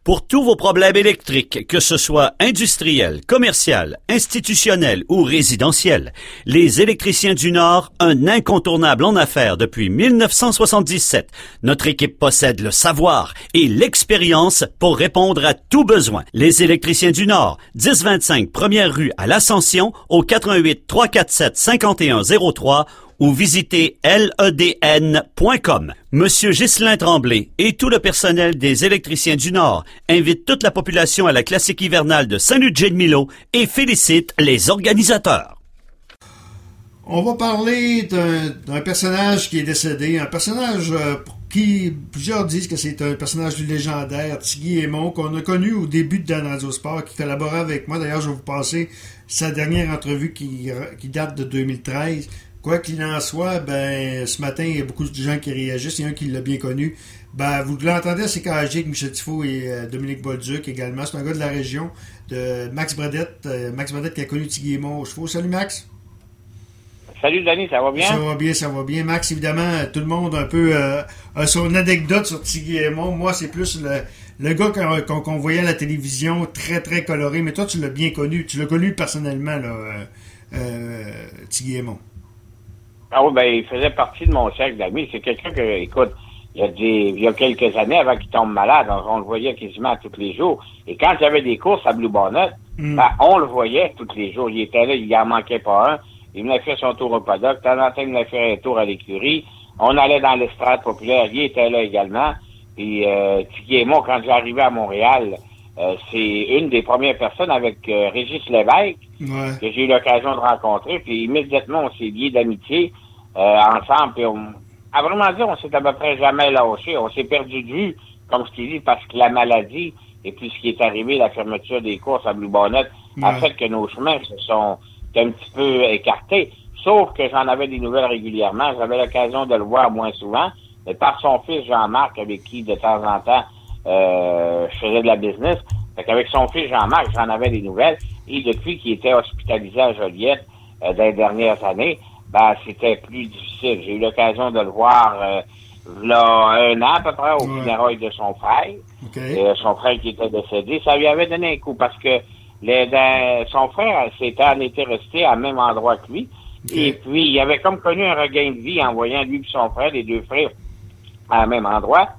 Pour tous vos problèmes électriques, que ce soit industriel, commercial, institutionnel ou résidentiel, les Électriciens du Nord, un incontournable en affaires depuis 1977. Notre équipe possède le savoir et l'expérience pour répondre à tout besoin. Les Électriciens du Nord, 1025 Première rue à l'Ascension, au 88 347 5103 ou visitez ledn.com. Monsieur Ghislain Tremblay et tout le personnel des Électriciens du Nord invitent toute la population à la classique hivernale de Saint-Ludger-de-Milo et félicitent les organisateurs. On va parler d'un personnage qui est décédé, un personnage pour qui plusieurs disent que c'est un personnage légendaire, Tigui Aimon, qu'on a connu au début de Dan Radio Sport, qui collaborait avec moi. D'ailleurs, je vais vous passer sa dernière entrevue qui date de 2013. Quoi qu'il en soit, ce matin, il y a beaucoup de gens qui réagissent. Il y a un qui l'a bien connu. Vous l'entendez à CKG avec Michel Tifo et Dominique Bolduc également. C'est un gars de la région, de Max Bradette. Max Bradette qui a connu Tigui Aimon aux chevaux. Salut Max. Salut Denis, ça va bien? Ça va bien. Max, évidemment, tout le monde un peu a son anecdote sur Tigui Aimon. Moi, c'est plus le gars qu'on voyait à la télévision, très, très coloré. Mais toi, tu l'as bien connu. Tu l'as connu personnellement, Tigui Aimon. Ah oui, il faisait partie de mon cercle d'amis. C'est quelqu'un que, écoute, il y a quelques années, avant qu'il tombe malade, on le voyait quasiment tous les jours. Et quand il y avait des courses à Blue Bonnet, on le voyait tous les jours. Il était là, il en manquait pas un. Il venait faire son tour au paddock. De temps en temps, il venait faire un tour à l'écurie. On allait dans l'estrade populaire. Il était là également. Puis, Tigui Aimon, quand j'arrivais à Montréal, c'est une des premières personnes avec Régis Lévesque que j'ai eu l'occasion de rencontrer. Puis immédiatement, on s'est liés d'amitié ensemble. Puis à vraiment dire, on s'est à peu près jamais lâché. On s'est perdu de vue, comme je t'ai dit, parce que la maladie et puis ce qui est arrivé, la fermeture des courses à Blue Bonnet, a fait que nos chemins se sont un petit peu écartés. Sauf que j'en avais des nouvelles régulièrement. J'avais l'occasion de le voir moins souvent. Mais par son fils Jean-Marc, avec qui de temps en temps je faisais de la business. Fait qu'avec son fils Jean-Marc, j'en avais des nouvelles. Et depuis qu'il était hospitalisé à Joliette dans les dernières années, c'était plus difficile. J'ai eu l'occasion de le voir là 1 an à peu près au funérailles de son frère. Okay. Son frère qui était décédé. Ça lui avait donné un coup parce que son frère en était resté à même endroit que lui. Okay. Et puis, il avait comme connu un regain de vie en voyant lui et son frère, les deux frères, à même endroit.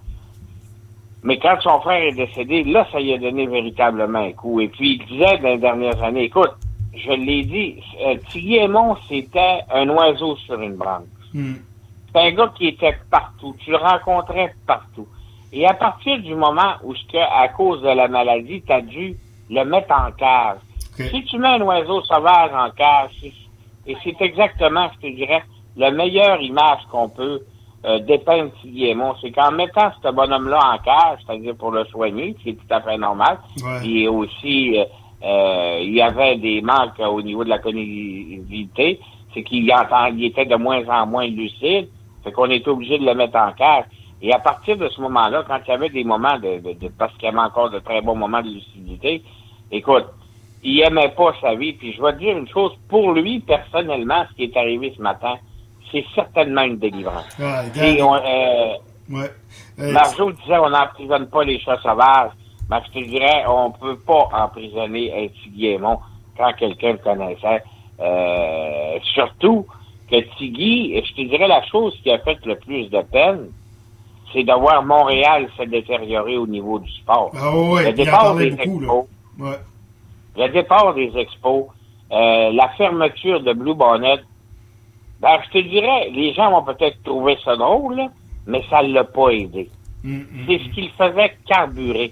Mais quand son frère est décédé, là, ça lui a donné véritablement un coup. Et puis, il disait dans les dernières années, écoute, je l'ai dit, Tigui Aimon, c'était un oiseau sur une branche. C'est un gars qui était partout. Tu le rencontrais partout. Et à partir du moment où, à cause de la maladie, tu as dû le mettre en cage. Okay. Si tu mets un oiseau sauvage en cage, et c'est exactement, je te dirais, la meilleure image qu'on peut dépeindre Tigui Aimon, c'est qu'en mettant ce bonhomme-là en cage, c'est-à-dire pour le soigner, ce qui est tout à fait normal, et aussi, il y avait des manques au niveau de la cognitivité, c'est qu'il était de moins en moins lucide, fait qu'on était obligé de le mettre en cage. Et à partir de ce moment-là, quand il y avait des moments parce qu'il y avait encore de très bons moments de lucidité, écoute, il aimait pas sa vie, puis je vais te dire une chose, pour lui, personnellement, ce qui est arrivé ce matin, c'est certainement une délivrance. Marjo disait, on n'emprisonne pas les chats sauvages. Mais je te dirais, on peut pas emprisonner un Tigui Aimon quand quelqu'un le connaissait. Surtout que Tigui, je te dirais la chose qui a fait le plus de peine, c'est de voir Montréal se détériorer au niveau du sport. Le départ des expos. Le départ des expos, la fermeture de Blue Bonnet, je te dirais, les gens vont peut-être trouver ça drôle, là, mais ça l'a pas aidé. C'est ce qu'il faisait carburer.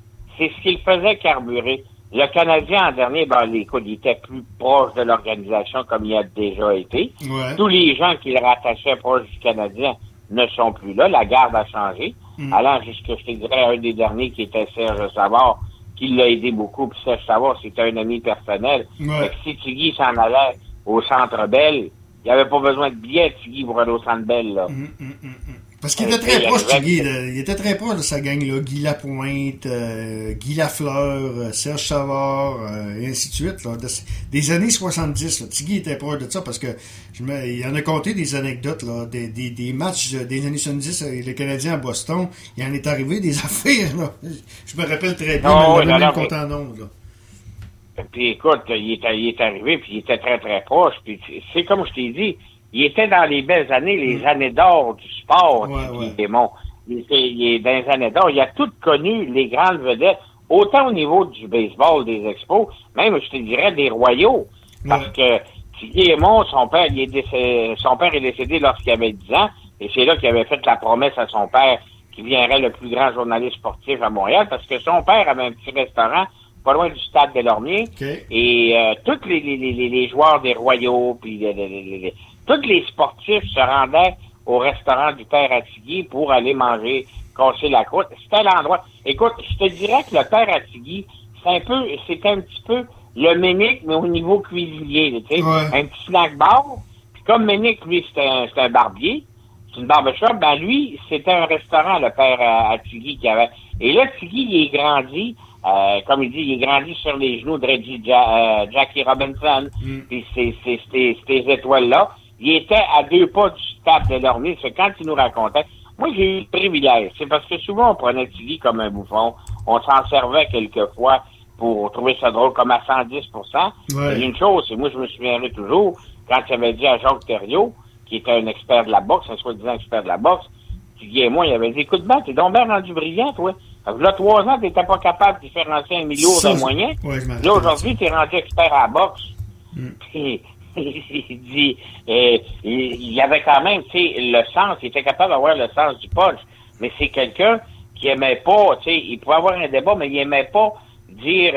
Le Canadien, en dernier, écoute, il était plus proche de l'organisation comme il a déjà été. Tous les gens qui le rattachaient proche du Canadien ne sont plus là. La garde a changé. Allant jusqu'à, je te dirais, un des derniers qui était Serge Savard, qui l'a aidé beaucoup. Puis Serge Savard, c'était un ami personnel. Fait que si Tigui s'en allait au Centre Bell, il n'y avait pas besoin de billets, Tigui, pour aller au Centre Bell, là. Parce qu'il était très proche, Guy. Il était très proche de sa gang-là. Guy Lapointe, Guy Lafleur, Serge Savard, et ainsi de suite. Là, des années 70. Là. Tiggy était proche de ça parce que il en a compté des anecdotes. Là, des matchs des années 70, les Canadiens à Boston. Il en est arrivé des affaires. Là. Je me rappelle très bien. Il même compté en ondes, là. Puis écoute, il est arrivé, puis il était très, très proche. Puis c'est comme je t'ai dit, il était dans les belles années, les années d'or du sport. Bon, il est dans les années d'or. Il a tout connu les grandes vedettes, autant au niveau du baseball, des expos, même, je te dirais, des royaux. Parce que Tiggy Aimon, son père est décédé lorsqu'il avait 10 ans, et c'est là qu'il avait fait la promesse à son père qu'il viendrait le plus grand journaliste sportif à Montréal, parce que son père avait un petit restaurant pas loin du stade Delormier, et tous les joueurs des royaux, puis tous les sportifs se rendaient au restaurant du père à Tiggy pour aller manger, casser la croûte. C'était l'endroit. Écoute, je te dirais que le père à Tiggy, c'était un petit peu le Ménic, mais au niveau cuisinier, tu sais, un petit snack bar. Puis comme Ménic, lui, c'était un barbier, c'est une barbershop, ben lui, c'était un restaurant, le père à Tiggy qui avait. Et là, Tiggy, il est grandi, comme il dit, il est grandi sur les genoux de Reggie Jackie Robinson, puis ces étoiles-là. Il était à 2 pas du stade de Delormier. C'est quand il nous racontait. Moi, j'ai eu le privilège. C'est parce que souvent, on prenait Tiggy comme un bouffon. On s'en servait quelquefois pour trouver ça drôle, comme à 110%. Ouais. Et une chose, c'est moi, je me souviendrai toujours, quand j'avais dit à Jacques Thériault, qui était un expert de la boxe, un soi-disant expert de la boxe, Tiggy et moi, il avait dit, écoute bien, t'es donc bien rendu brillant, toi. Là, 3 ans, t'étais pas capable de différencier un milieu d'un moyen. Ouais, là, aujourd'hui, t'es rendu expert à la boxe. Puis, il dit, il y avait quand même, tu sais, le sens, il était capable d'avoir le sens du punch, mais c'est quelqu'un qui aimait pas, tu sais, il pouvait avoir un débat, mais il aimait pas dire,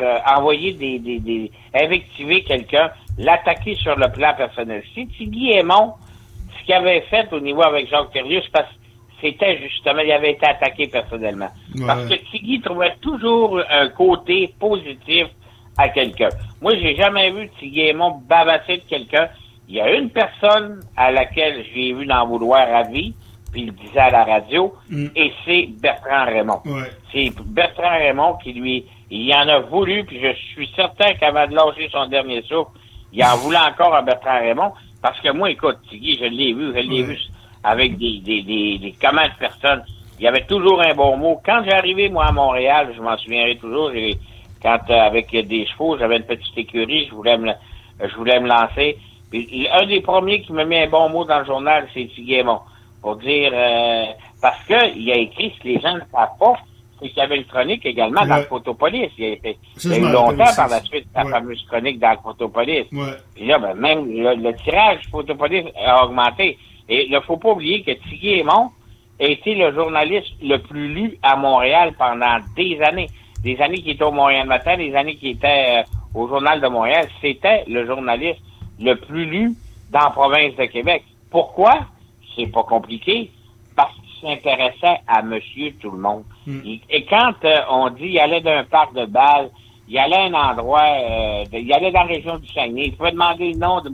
envoyer invectiver quelqu'un, l'attaquer sur le plan personnel. Si Tiggy Aimon, ce qu'il avait fait au niveau avec Jacques Thériault, c'est parce que c'était justement, il avait été attaqué personnellement. Ouais. Parce que Tiggy trouvait toujours un côté positif à quelqu'un. Moi, j'ai jamais vu Tiggy Aimon bavasser de quelqu'un. Il y a une personne à laquelle j'ai vu d'en vouloir à vie, puis il le disait à la radio, et c'est Bertrand Raymond. Ouais. C'est Bertrand Raymond qui, lui, il en a voulu, puis je suis certain qu'avant de lâcher son dernier souffle, il en voulait encore à Bertrand Raymond, parce que moi, écoute, Tiggy, je l'ai vu avec des commandes de personnes. Il y avait toujours un bon mot. Quand j'ai arrivé, moi, à Montréal, je m'en souviendrai toujours, quand avec des chevaux, j'avais une petite écurie, je voulais me lancer. Puis, un des premiers qui m'a mis un bon mot dans le journal, c'est Tiggy Aimon. Pour dire parce que il a écrit ce que les gens ne savent pas, c'est qu'il y avait une chronique également dans le Photopolis. Il y a eu longtemps par la suite la fameuse chronique dans le Photopolis. Ouais. Puis là, ben, même le tirage du Photopolis a augmenté. Et il ne faut pas oublier que Tiggy Aimon a été le journaliste le plus lu à Montréal pendant des années. Des années qu'il était au Montréal Matin, des années qu'il était au Journal de Montréal. C'était le journaliste le plus lu dans la province de Québec. Pourquoi? C'est pas compliqué. Parce qu'il s'intéressait à monsieur tout le monde. Et quand on dit il allait d'un parc de bal, il allait à un endroit, il allait dans la région du Saguenay, il pouvait demander le nom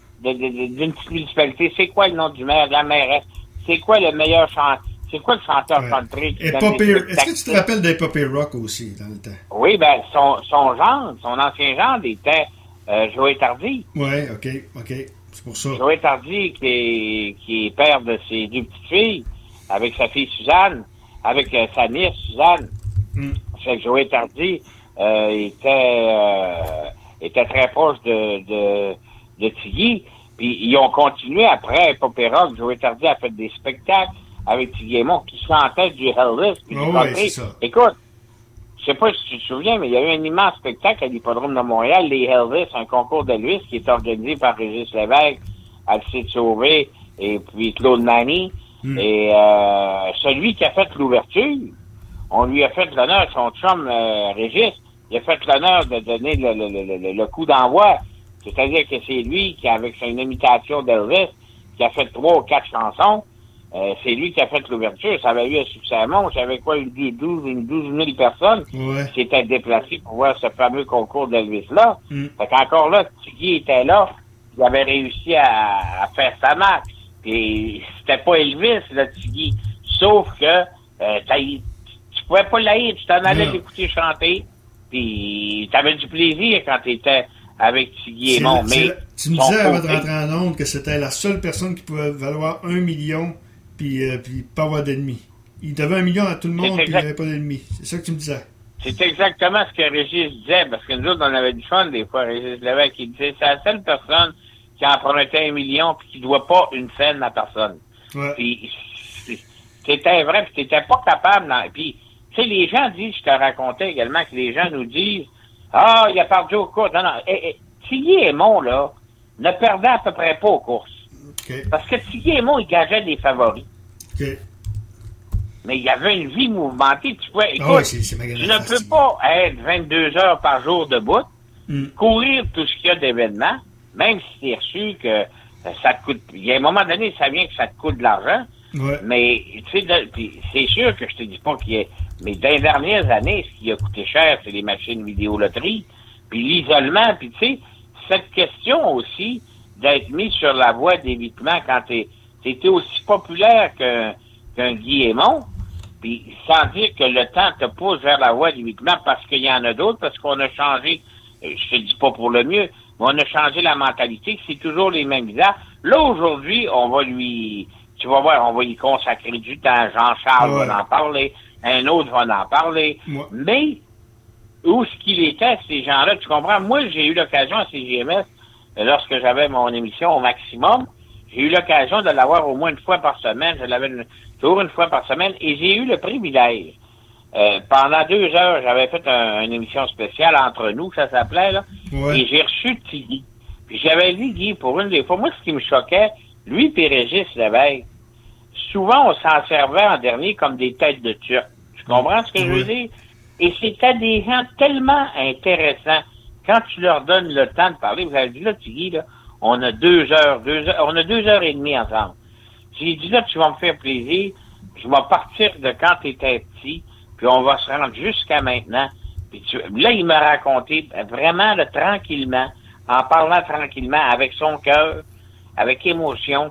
d'une petite municipalité. C'est quoi le nom du maire, de la mairesse? C'est quoi le meilleur chanteur? C'est quoi le chanteur country? Est-ce que tu te rappelles d'Épopée Rock aussi, dans le temps? Oui, ben, son ancien gendre était Joey Tardy. Oui, OK. C'est pour ça. Joey Tardy, qui est père de ses 2 petites filles, avec sa fille Suzanne, avec sa nièce Suzanne. C'est que Joey Tardy était très proche de Tiggy. Puis ils ont continué après Épopée Rock. Joey Tardy a fait des spectacles avec Tiggy Aimon qui chantait du Elvis puis du country. Écoute, je sais pas si tu te souviens, mais il y a eu un immense spectacle à l'Hippodrome de Montréal, les Elvis, un concours d'Elvis qui est organisé par Régis Lévesque, Alcide Sauvé et puis Claude Manny. Et celui qui a fait l'ouverture, on lui a fait l'honneur, son chum Régis, il a fait l'honneur de donner le coup d'envoi. C'est-à-dire que c'est lui qui, avec son imitation d'Elvis, qui a fait 3 ou 4 chansons. C'est lui qui a fait l'ouverture. Ça avait eu un succès à Mont. J'avais quoi, une 12 000 personnes qui s'étaient déplacées pour voir ce fameux concours d'Elvis-là. Fait qu'encore là, Tiggy était là. Il avait réussi à faire sa marque. Et c'était pas Elvis, là, Tiggy. Sauf que tu pouvais pas l'haïr, tu t'en allais l'écouter chanter, puis t'avais du plaisir quand t'étais avec Tiggy Aimon. Mais tu me disais avant de rentrer en onde que c'était la seule personne qui pouvait valoir 1 million puis pas avoir d'ennemis. Il devait 1 million à tout le monde puis il n'avait pas d'ennemis. C'est ça que tu me disais. C'est exactement ce que Régis disait, parce que nous autres, on avait du fun des fois. Régis Lévesque, qui disait c'est la seule personne qui empruntait 1 million puis qui doit pas une scène à personne. Ouais. Puis c'était vrai, puis t'étais pas capable. Puis, tu sais, les gens disent, je te racontais également que les gens nous disent, il a perdu aux courses. Non, Tiggy Aimon, là, ne perdait à peu près pas aux courses. Okay. Parce que Tiggy Aimon, il gageait des favoris. Okay. Mais il y avait une vie mouvementée. Tu pouvais, écoute, tu ne peux pas être 22 heures par jour debout, courir tout ce qu'il y a d'événements, même si c'est reçu que ça te coûte. Il y a un moment donné, ça vient que ça te coûte de l'argent. Ouais. Mais, tu sais, c'est sûr que je te dis pas qu'il y ait. Mais dans les dernières années, ce qui a coûté cher, c'est les machines vidéo-loterie, puis l'isolement, puis tu sais, cette question aussi d'être mis sur la voie d'évitement quand t'étais aussi populaire qu'un Guy Aimon, puis sans dire que le temps te pousse vers la voie d'évitement parce qu'il y en a d'autres, parce qu'on a changé, je te dis pas pour le mieux, mais on a changé la mentalité, c'est toujours les mêmes visages. Là, aujourd'hui, tu vas voir, on va y consacrer du temps, Jean-Charles va en parler, un autre va en parler, mais où ce qu'il était, ces gens-là, tu comprends? Moi, j'ai eu l'occasion à CGMS, lorsque j'avais mon émission au maximum, j'ai eu l'occasion de l'avoir au moins une fois par semaine. Je l'avais toujours une fois par semaine. Et j'ai eu le privilège. Pendant 2 heures, j'avais fait une émission spéciale entre nous, ça s'appelait, là. Ouais. Et j'ai reçu Tiggy. Puis j'avais dit, Guy, pour une des fois, moi, ce qui me choquait, lui et Régis Lévesque, souvent, on s'en servait en dernier comme des têtes de Turcs. Tu comprends ce que je veux dire? Et c'était des gens tellement intéressants. Quand tu leur donnes le temps de parler, vous avez dit, là, Tiggy, là, on a 2 heures, on a 2 heures et demie ensemble. J'ai dit, là, tu vas me faire plaisir, je vais partir de quand tu étais petit, puis on va se rendre jusqu'à maintenant. Puis là, il m'a raconté vraiment, là, tranquillement, en parlant tranquillement, avec son cœur, avec émotion.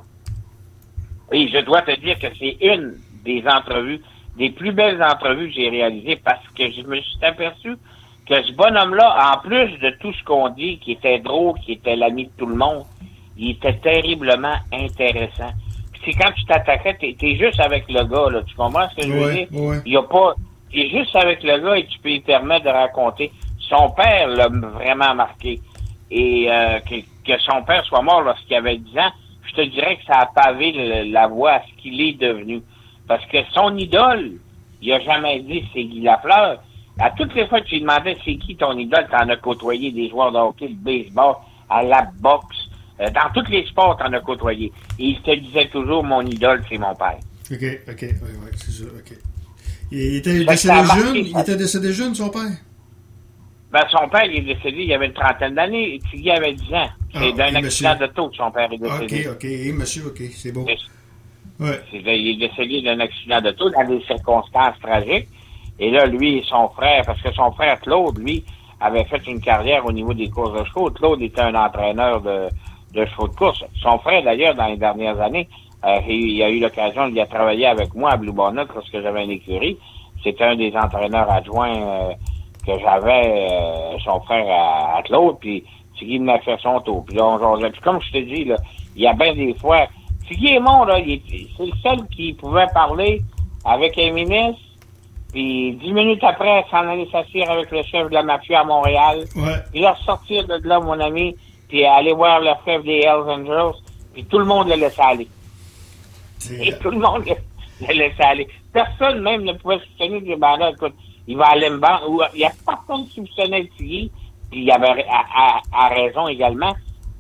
Et je dois te dire que c'est une des entrevues, des plus belles entrevues que j'ai réalisées, parce que je me suis aperçu que ce bonhomme-là, en plus de tout ce qu'on dit, qui était drôle, qui était l'ami de tout le monde, il était terriblement intéressant. Puis c'est quand tu t'attaquais, t'es juste avec le gars, là. Tu comprends ce que je veux dire? Ouais. Il y a pas, t'es juste avec le gars et tu peux lui permettre de raconter. Son père l'a vraiment marqué. Et, que son père soit mort lorsqu'il avait 10 ans, je te dirais que ça a pavé la voie à ce qu'il est devenu. Parce que son idole, il a jamais dit c'est Guy Lafleur. À toutes les fois que tu lui demandais c'est qui ton idole, t'en as côtoyé des joueurs de hockey, de baseball, à la boxe, dans tous les sports, t'en as côtoyé. Et il te disait toujours, mon idole, c'est mon père. OK, ouais, c'est ça, OK. Il était décédé jeune? Il était décédé jeune, son père? Ben, son père, il est décédé, il avait une trentaine d'années. Tiggy avait 10 ans. C'est d'un accident d'auto que son père est décédé. OK, monsieur, OK, c'est beau. Ouais. Il est décédé d'un accident d'auto dans des circonstances tragiques. Et là, lui et son frère, parce que son frère Claude, lui, avait fait une carrière au niveau des courses de chevaux. Claude était un entraîneur de chevaux de course. Son frère, d'ailleurs, dans les dernières années, il a eu l'occasion de travailler avec moi à Blue Bonnet lorsque j'avais une écurie. C'était un des entraîneurs adjoints que j'avais, son frère à Claude, puis Tiggy m'a fait son tour. Puis là, on jasait. Puis comme je te dis, là, il y a bien des fois... Tiggy Aimon, là, c'est le seul qui pouvait parler avec un ministre, puis 10 minutes après, s'en aller s'asseoir avec le chef de la mafia à Montréal, puis là, sortir de là, mon ami, puis aller voir le chef des Hells Angels, puis tout le monde le laissait aller. Et tout le monde le laissait aller. Personne même ne pouvait soupçonner du ben là, écoute, il va aller me vendre, ou il y a personne qui soupçonnait Tiggy, puis il avait à raison également,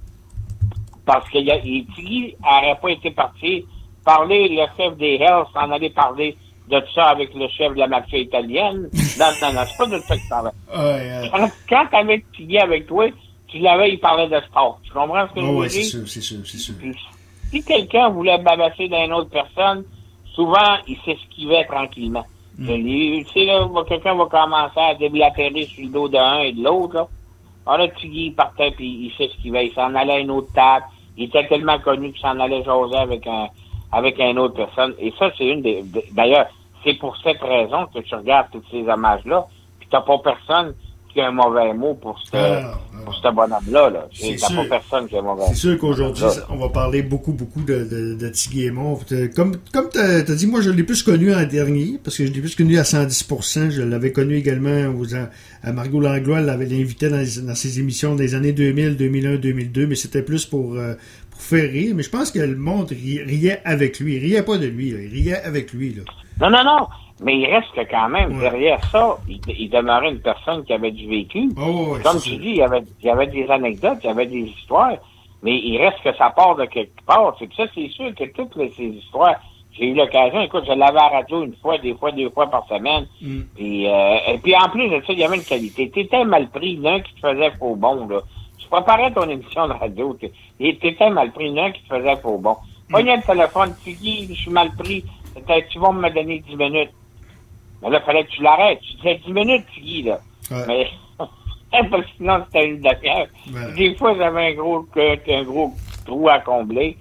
parce que Tiggy n'aurait pas été parti parler le chef des Hells, s'en aller parler de tout ça avec le chef de la mafia italienne. Non, c'est pas de ça qu'il parlait. Quand t'avais Tiggy avec toi, tu l'avais, il parlait de sport. Tu comprends ce que je veux dire? C'est sûr. Puis, si quelqu'un voulait babasser d'une autre personne, souvent, il s'esquivait tranquillement. Tu sais, là, quelqu'un va commencer à déblatérer sur le dos d'un et de l'autre, là. Alors là, Tiggy, il partait, puis il s'esquivait. Il s'en allait à une autre table. Il était tellement connu qu'il s'en allait jaser avec avec une autre personne. Et ça, c'est d'ailleurs, c'est pour cette raison que tu regardes tous ces hommages-là, puis t'as pas personne qui a un mauvais mot pour ce bonhomme-là. Là. T'as pas personne qui a un mauvais mot. C'est sûr qu'aujourd'hui, on va parler beaucoup de Tiggy Aymon. Comme t'as dit, moi, je l'ai plus connu en dernier, parce que je l'ai plus connu à 110%. Je l'avais connu également à Margot Langlois, elle l'avait invité dans ses émissions des années 2000, 2001, 2002, mais c'était plus pour faire rire. Mais je pense que le monde riait avec lui. Il riait pas de lui, là. Il riait avec lui. Là. Non. Mais il reste que quand même, derrière ça, il demeurait une personne qui avait du vécu. Comme tu dis, il y avait des anecdotes, il y avait des histoires, mais il reste que ça part de quelque part. C'est que ça, c'est sûr que toutes ces histoires, j'ai eu l'occasion, écoute, je l'avais à la radio une fois, des fois, 2 fois par semaine. Et puis en plus de ça, il y avait une qualité. T'étais mal pris, il y en a un qui te faisait faux bon, là. Tu préparais ton émission de radio, t'étais mal pris, il y en a un qui te faisait faux bon. Prenez le téléphone, Tiggy, je suis mal pris, tu vas me donner 10 minutes. Mais là, il fallait que tu l'arrêtes. Tu disais 10 minutes, Tiggy, là. Ouais. Mais, parce que sinon, c'était une affaire. Ouais. Des fois, j'avais un gros trou à combler.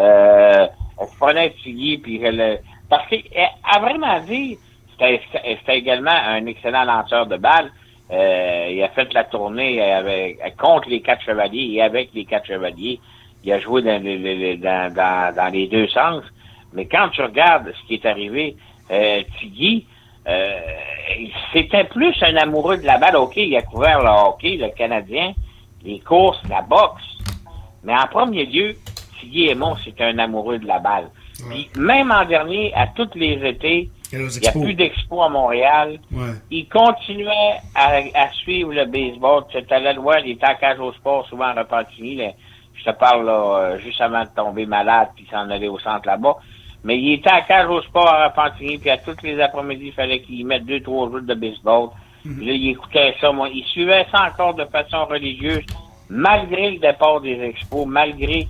Je prenais Tiggy, puis parce qu'à vraiment dire, c'était également un excellent lanceur de balles. Il a fait la tournée contre les 4 chevaliers et avec les 4 chevaliers. Il a joué dans les deux sens. Mais quand tu regardes ce qui est arrivé, Tiggy, c'était plus un amoureux de la balle. OK, il a couvert le hockey, le Canadien, les courses, la boxe. Mais en premier lieu, Tiggy Aymon, c'est un amoureux de la balle. Ouais. Puis même en dernier, à tous les étés, il n'y a plus d'expo à Montréal. Ouais. Il continuait à suivre le baseball. Tu allais le voir, il était à Cage au Sport, souvent à Repentigny. Je te parle là, juste avant de tomber malade puis s'en aller au centre là-bas. Mais il était à Cage au Sport à Repentigny, puis à tous les après-midi, il fallait qu'il mette 2-3 jours de baseball. Puis là, il écoutait ça, moi. Il suivait ça encore de façon religieuse, malgré le départ des expos, malgré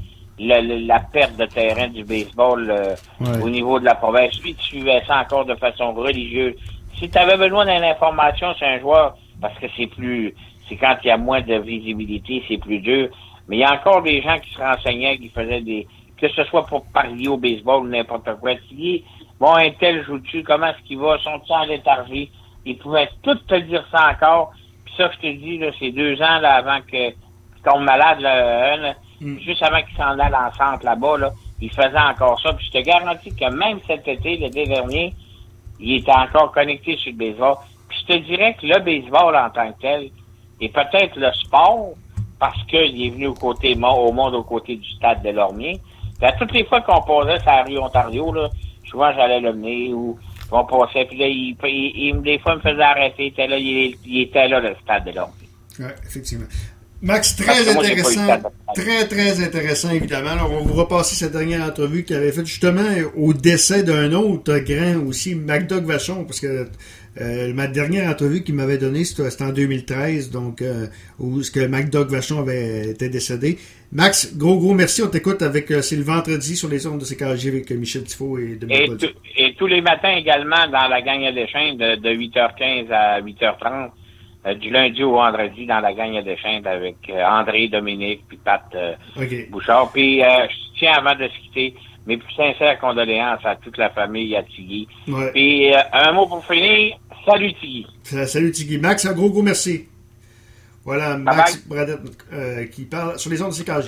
la perte de terrain du baseball au niveau de la province. Lui, tu suivais ça encore de façon religieuse. Si tu avais besoin d'une information sur un joueur, parce que c'est quand il y a moins de visibilité, c'est plus dur. Mais il y a encore des gens qui se renseignaient, qui faisaient que ce soit pour parier au baseball ou n'importe quoi. Bon, un tel joue-tu, comment est-ce qu'il va, sont-ils en léthargie? Ils pouvaient tout te dire ça encore. Puis ça, je te dis, là, c'est 2 ans là, avant qu'il tombe malade, là, juste avant qu'il s'en aille en centre là-bas, là, il faisait encore ça. Puis je te garantis que même cet été, l'été dernier, il était encore connecté sur le baseball. Puis je te dirais que le baseball en tant que tel est peut-être le sport, parce qu'il est venu au monde aux côtés du stade de Lormier. Puis à toutes les fois qu'on passait sur la rue Ontario, là, souvent j'allais le mener ou on passait, puis là, des fois, il me faisait arrêter. Il était là, le stade de Lormier. Oui, effectivement. Max, très intéressant. Très, très intéressant, évidemment. Alors, on va vous repasser cette dernière entrevue qu'il avait faite justement au décès d'un autre grand aussi, MacDoug Vachon, parce que ma dernière entrevue qu'il m'avait donnée, c'était en 2013, donc où ce que MacDoug Vachon avait été décédé. Max, gros merci. On t'écoute c'est le vendredi sur les ondes de CKG avec Michel Tifo et Dominique Baudu. Et tous les matins également dans la Gang à Deschênes de 8h15 à 8h30. Du lundi au vendredi dans la Gang à Deschênes avec André, Dominique, puis Pat Bouchard. Puis je tiens avant de se quitter mes plus sincères condoléances à toute la famille, à Tiggy. Ouais. Puis un mot pour finir, salut Tiggy. Salut Tiggy. Max, un gros merci. Voilà, Max Bradette qui parle sur les ondes de CKG.